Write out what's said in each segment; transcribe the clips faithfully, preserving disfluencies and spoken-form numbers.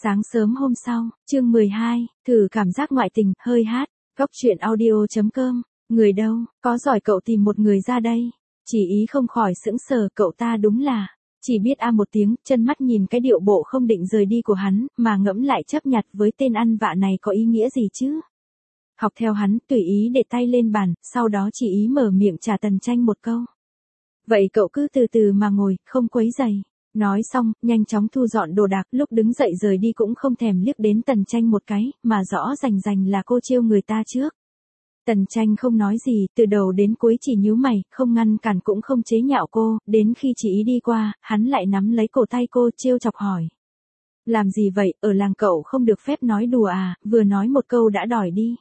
Sáng sớm hôm sau, chương mười hai, thử cảm giác ngoại tình, hơi hát, góc truyện audio.com, người đâu, có giỏi cậu tìm một người ra đây. Chỉ ý không khỏi sững sờ, cậu ta đúng là, chỉ biết a một tiếng, chân mắt nhìn cái điệu bộ không định rời đi của hắn, mà ngẫm lại chấp nhặt với tên ăn vạ này có ý nghĩa gì chứ. Học theo hắn, tùy ý để tay lên bàn, sau đó chỉ ý mở miệng trả Tần Tranh một câu. Vậy cậu cứ từ từ mà ngồi, không quấy rầy. Nói xong, nhanh chóng thu dọn đồ đạc, lúc đứng dậy rời đi cũng không thèm liếc đến Tần Tranh một cái, mà rõ rành rành là cô trêu người ta trước. Tần Tranh không nói gì, từ đầu đến cuối chỉ nhíu mày, không ngăn cản cũng không chế nhạo cô, đến khi chị ý đi qua, hắn lại nắm lấy cổ tay cô trêu chọc hỏi. Làm gì vậy, ở làng cậu không được phép nói đùa à, vừa nói một câu đã đòi đi.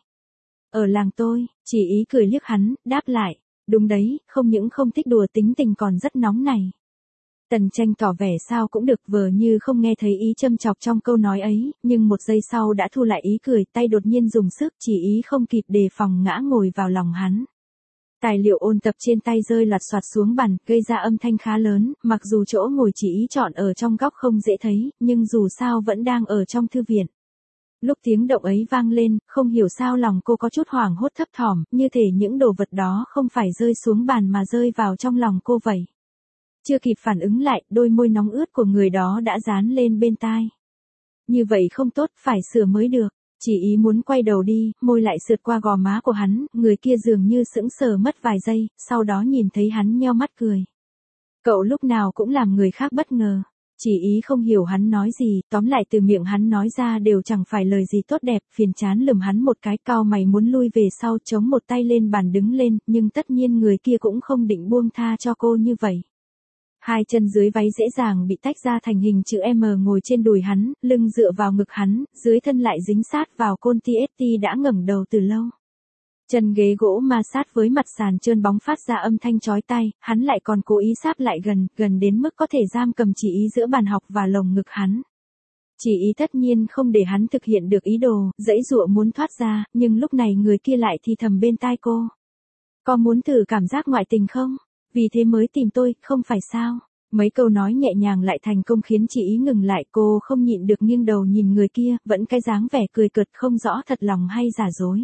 Ở làng tôi, chị ý cười liếc hắn, đáp lại, đúng đấy, không những không thích đùa tính tình còn rất nóng này. Tần Tranh tỏ vẻ sao cũng được, vờ như không nghe thấy ý châm chọc trong câu nói ấy, nhưng một giây sau đã thu lại ý cười, tay đột nhiên dùng sức, chỉ ý không kịp đề phòng ngã ngồi vào lòng hắn. Tài liệu ôn tập trên tay rơi loạt soạt xuống bàn, gây ra âm thanh khá lớn, mặc dù chỗ ngồi chỉ ý chọn ở trong góc không dễ thấy, nhưng dù sao vẫn đang ở trong thư viện. Lúc tiếng động ấy vang lên, không hiểu sao lòng cô có chút hoảng hốt thấp thỏm, như thể những đồ vật đó không phải rơi xuống bàn mà rơi vào trong lòng cô vậy. Chưa kịp phản ứng lại, đôi môi nóng ướt của người đó đã dán lên bên tai. Như vậy không tốt, phải sửa mới được. Chỉ ý muốn quay đầu đi, môi lại sượt qua gò má của hắn, người kia dường như sững sờ mất vài giây, sau đó nhìn thấy hắn nheo mắt cười. Cậu lúc nào cũng làm người khác bất ngờ. Chỉ ý không hiểu hắn nói gì, tóm lại từ miệng hắn nói ra đều chẳng phải lời gì tốt đẹp, phiền chán lườm hắn một cái, cau mày muốn lui về sau, chống một tay lên bàn đứng lên, nhưng tất nhiên người kia cũng không định buông tha cho cô như vậy. Hai chân dưới váy dễ dàng bị tách ra thành hình chữ M ngồi trên đùi hắn, lưng dựa vào ngực hắn, dưới thân lại dính sát vào côn tê ét tê đã ngẩng đầu từ lâu. Chân ghế gỗ ma sát với mặt sàn trơn bóng phát ra âm thanh chói tai, hắn lại còn cố ý sáp lại gần, gần đến mức có thể giam cầm chỉ ý giữa bàn học và lồng ngực hắn. Chỉ ý tất nhiên không để hắn thực hiện được ý đồ, giãy giụa muốn thoát ra, nhưng lúc này người kia lại thì thầm bên tai cô. Có muốn thử cảm giác ngoại tình không? Vì thế mới tìm tôi, không phải sao? Mấy câu nói nhẹ nhàng lại thành công khiến chị ý ngừng lại, cô không nhịn được nghiêng đầu nhìn người kia, vẫn cái dáng vẻ cười cợt không rõ thật lòng hay giả dối.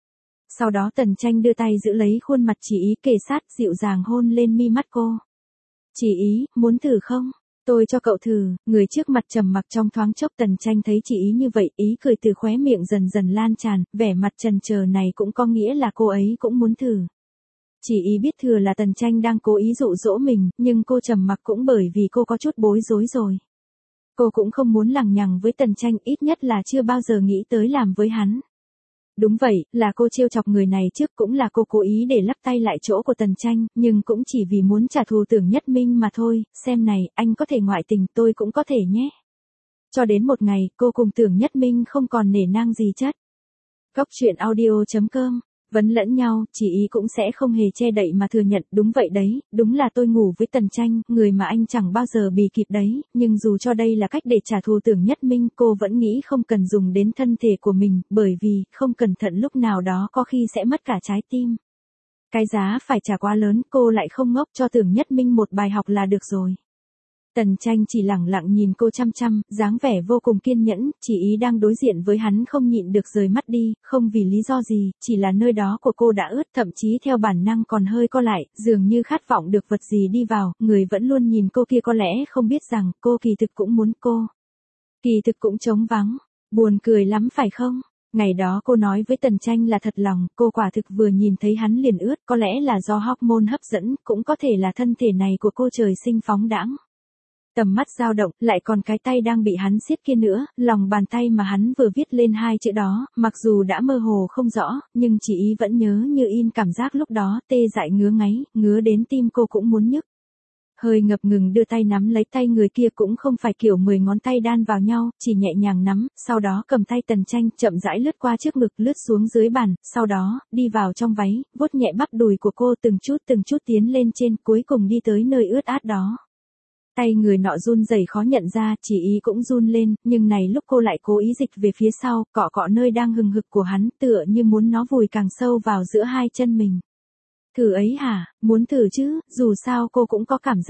Sau đó Tần Tranh đưa tay giữ lấy khuôn mặt chị ý kề sát, dịu dàng hôn lên mi mắt cô. Chị ý, muốn thử không? Tôi cho cậu thử. Người trước mặt trầm mặc trong thoáng chốc, Tần Tranh thấy chị ý như vậy, ý cười từ khóe miệng dần dần lan tràn, vẻ mặt chần chờ này cũng có nghĩa là cô ấy cũng muốn thử. Chỉ ý biết thừa là Tần Tranh đang cố ý dụ dỗ mình, nhưng cô trầm mặc cũng bởi vì cô có chút bối rối rồi. Cô cũng không muốn lằng nhằng với Tần Tranh, ít nhất là chưa bao giờ nghĩ tới làm với hắn. Đúng vậy, là cô trêu chọc người này trước, cũng là cô cố ý để lắp tay lại chỗ của Tần Tranh, nhưng cũng chỉ vì muốn trả thù Tưởng Nhất Minh mà thôi, xem này, anh có thể ngoại tình, tôi cũng có thể nhé. Cho đến một ngày, cô cùng Tưởng Nhất Minh không còn nể nang gì chất. Góc truyện audio.com, vấn lẫn nhau, chỉ ý cũng sẽ không hề che đậy mà thừa nhận, đúng vậy đấy, đúng là tôi ngủ với Tần Tranh, người mà anh chẳng bao giờ bì kịp đấy, nhưng dù cho đây là cách để trả thù Tưởng Nhất Minh, cô vẫn nghĩ không cần dùng đến thân thể của mình, bởi vì, không cẩn thận lúc nào đó có khi sẽ mất cả trái tim. Cái giá phải trả quá lớn, cô lại không ngốc, cho Tưởng Nhất Minh một bài học là được rồi. Tần Tranh chỉ lẳng lặng nhìn cô chăm chăm, dáng vẻ vô cùng kiên nhẫn, chỉ ý đang đối diện với hắn không nhịn được rời mắt đi, không vì lý do gì, chỉ là nơi đó của cô đã ướt, thậm chí theo bản năng còn hơi co lại, dường như khát vọng được vật gì đi vào, người vẫn luôn nhìn cô kia có lẽ không biết rằng, cô kỳ thực cũng muốn cô. Kỳ thực cũng trống vắng, buồn cười lắm phải không? Ngày đó cô nói với Tần Tranh là thật lòng, cô quả thực vừa nhìn thấy hắn liền ướt, có lẽ là do hormone hấp dẫn, cũng có thể là thân thể này của cô trời sinh phóng đãng. Tầm mắt dao động, lại còn cái tay đang bị hắn siết kia nữa, lòng bàn tay mà hắn vừa viết lên hai chữ đó, mặc dù đã mơ hồ không rõ, nhưng chỉ ý vẫn nhớ như in cảm giác lúc đó, tê dại ngứa ngáy, ngứa đến tim cô cũng muốn nhức. Hơi ngập ngừng đưa tay nắm lấy tay người kia, cũng không phải kiểu mười ngón tay đan vào nhau, chỉ nhẹ nhàng nắm, sau đó cầm tay Tần Tranh, chậm rãi lướt qua trước ngực, lướt xuống dưới bàn, sau đó, đi vào trong váy, vuốt nhẹ bắp đùi của cô từng chút từng chút tiến lên trên, cuối cùng đi tới nơi ướt át đó. Tay người nọ run rẩy khó nhận ra, chỉ ý cũng run lên, nhưng này lúc cô lại cố ý dịch về phía sau, cọ cọ nơi đang hừng hực của hắn, tựa như muốn nó vùi càng sâu vào giữa hai chân mình. Thử ấy hả, muốn thử chứ, dù sao cô cũng có cảm giác.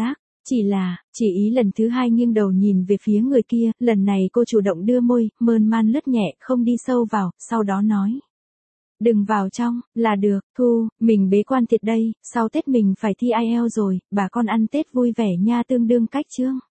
Chỉ là, chỉ ý lần thứ hai nghiêng đầu nhìn về phía người kia, lần này cô chủ động đưa môi, mơn man lướt nhẹ, không đi sâu vào, sau đó nói. Đừng vào trong, là được, Thu, mình bế quan thiệt đây, sau Tết mình phải thi ai eo rồi, bà con ăn Tết vui vẻ nha tương đương cách chương.